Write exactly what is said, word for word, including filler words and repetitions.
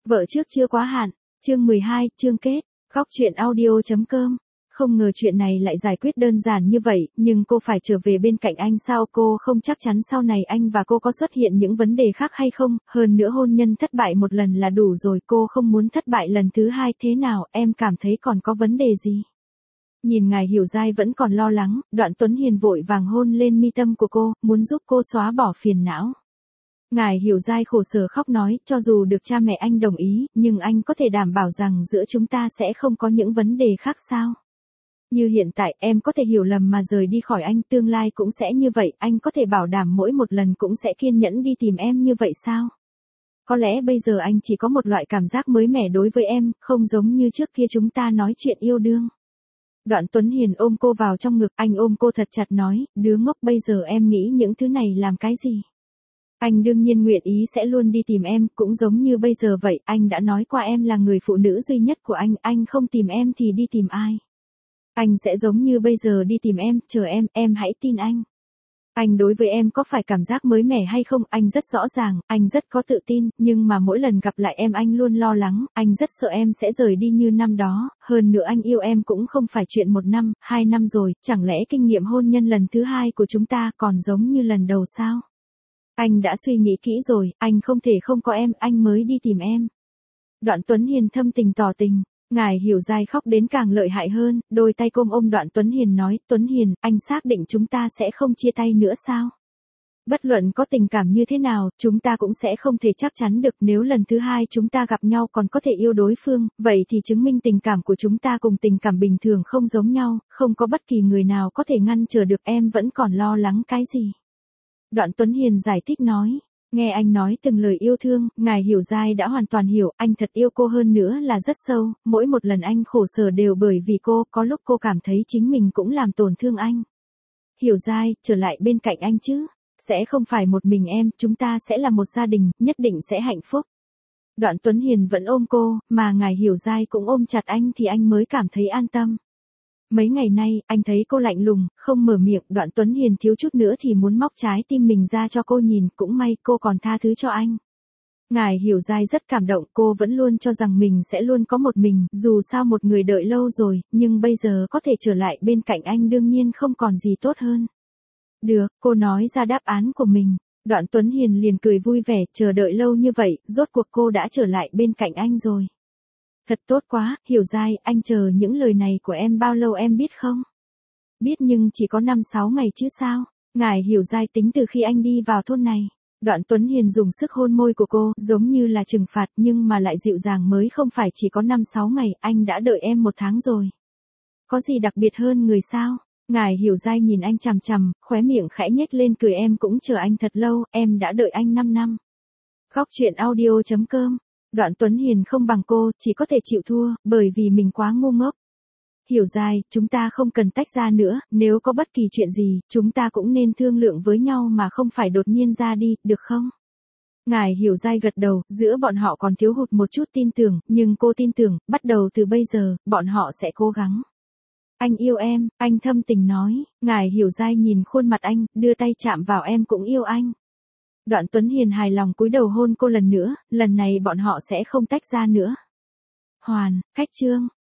Vợ trước chưa quá hạn, chương mười hai, chương kết, khóc chuyện audio.com. Không ngờ chuyện này lại giải quyết đơn giản như vậy, nhưng cô phải trở về bên cạnh anh sao? Cô không chắc chắn sau này anh và cô có xuất hiện những vấn đề khác hay không, hơn nữa hôn nhân thất bại một lần là đủ rồi, cô không muốn thất bại lần thứ hai. Thế nào, em cảm thấy còn có vấn đề gì? Nhìn Ngài Hiểu Giai vẫn còn lo lắng, Đoạn Tuấn Hiền vội vàng hôn lên mi tâm của cô, muốn giúp cô xóa bỏ phiền não. Ngài Hiểu Giai khổ sở khóc nói, cho dù được cha mẹ anh đồng ý, nhưng anh có thể đảm bảo rằng giữa chúng ta sẽ không có những vấn đề khác sao? Như hiện tại em có thể hiểu lầm mà rời đi khỏi anh, tương lai cũng sẽ như vậy, anh có thể bảo đảm mỗi một lần cũng sẽ kiên nhẫn đi tìm em như vậy sao? Có lẽ bây giờ anh chỉ có một loại cảm giác mới mẻ đối với em, không giống như trước kia chúng ta nói chuyện yêu đương. Đoạn Tuấn Hiền ôm cô vào trong ngực, anh ôm cô thật chặt nói, đứa ngốc, bây giờ em nghĩ những thứ này làm cái gì? Anh đương nhiên nguyện ý sẽ luôn đi tìm em, cũng giống như bây giờ vậy, anh đã nói qua em là người phụ nữ duy nhất của anh, anh không tìm em thì đi tìm ai? Anh sẽ giống như bây giờ đi tìm em, chờ em, em hãy tin anh. Anh đối với em có phải cảm giác mới mẻ hay không, anh rất rõ ràng, anh rất có tự tin, nhưng mà mỗi lần gặp lại em anh luôn lo lắng, anh rất sợ em sẽ rời đi như năm đó, hơn nữa anh yêu em cũng không phải chuyện một năm, hai năm rồi, chẳng lẽ kinh nghiệm hôn nhân lần thứ hai của chúng ta còn giống như lần đầu sao? Anh đã suy nghĩ kỹ rồi, anh không thể không có em, anh mới đi tìm em. Đoạn Tuấn Hiền thâm tình tỏ tình. Ngài Hiểu Giai khóc đến càng lợi hại hơn, đôi tay cô ôm Đoạn Tuấn Hiền nói, Tuấn Hiền, anh xác định chúng ta sẽ không chia tay nữa sao? Bất luận có tình cảm như thế nào, chúng ta cũng sẽ không thể chắc chắn được, nếu lần thứ hai chúng ta gặp nhau còn có thể yêu đối phương, vậy thì chứng minh tình cảm của chúng ta cùng tình cảm bình thường không giống nhau, không có bất kỳ người nào có thể ngăn trở được, em vẫn còn lo lắng cái gì? Đoạn Tuấn Hiền giải thích nói. Nghe anh nói từng lời yêu thương, Ngài Hiểu Giai đã hoàn toàn hiểu, anh thật yêu cô, hơn nữa là rất sâu, mỗi một lần anh khổ sở đều bởi vì cô, có lúc cô cảm thấy chính mình cũng làm tổn thương anh. Hiểu Giai, trở lại bên cạnh anh chứ, sẽ không phải một mình em, chúng ta sẽ là một gia đình, nhất định sẽ hạnh phúc. Đoạn Tuấn Hiền vẫn ôm cô, mà Ngài Hiểu Giai cũng ôm chặt anh thì anh mới cảm thấy an tâm. Mấy ngày nay, anh thấy cô lạnh lùng, không mở miệng, Đoạn Tuấn Hiền thiếu chút nữa thì muốn móc trái tim mình ra cho cô nhìn, cũng may cô còn tha thứ cho anh. Ngài Hiểu Giai rất cảm động, cô vẫn luôn cho rằng mình sẽ luôn có một mình, dù sao một người đợi lâu rồi, nhưng bây giờ có thể trở lại bên cạnh anh đương nhiên không còn gì tốt hơn. Được, cô nói ra đáp án của mình. Đoạn Tuấn Hiền liền cười vui vẻ, chờ đợi lâu như vậy, rốt cuộc cô đã trở lại bên cạnh anh rồi. Thật tốt quá, Hiểu Giai, anh chờ những lời này của em bao lâu em biết không? Biết nhưng chỉ có năm sáu ngày chứ sao? Ngài Hiểu Giai tính từ khi anh đi vào thôn này. Đoạn Tuấn Hiền dùng sức hôn môi của cô, giống như là trừng phạt nhưng mà lại dịu dàng, mới không phải chỉ có năm sáu ngày, anh đã đợi em một tháng rồi. Có gì đặc biệt hơn người sao? Ngài Hiểu Giai nhìn anh chằm chằm, khóe miệng khẽ nhếch lên cười, em cũng chờ anh thật lâu, em đã đợi anh năm năm. Khóc chuyện audio.com. Đoạn Tuấn Hiền không bằng cô, chỉ có thể chịu thua, bởi vì mình quá ngu ngốc. Hiểu Giai, chúng ta không cần tách ra nữa, nếu có bất kỳ chuyện gì, chúng ta cũng nên thương lượng với nhau mà không phải đột nhiên ra đi, được không? Ngài Hiểu Giai gật đầu, giữa bọn họ còn thiếu hụt một chút tin tưởng, nhưng cô tin tưởng, bắt đầu từ bây giờ, bọn họ sẽ cố gắng. Anh yêu em, anh thâm tình nói, Ngài Hiểu Giai nhìn khuôn mặt anh, đưa tay chạm vào, em cũng yêu anh. Đoạn Tuấn Hiền hài lòng cúi đầu hôn cô lần nữa, lần này bọn họ sẽ không tách ra nữa. Hoàn, cách chương.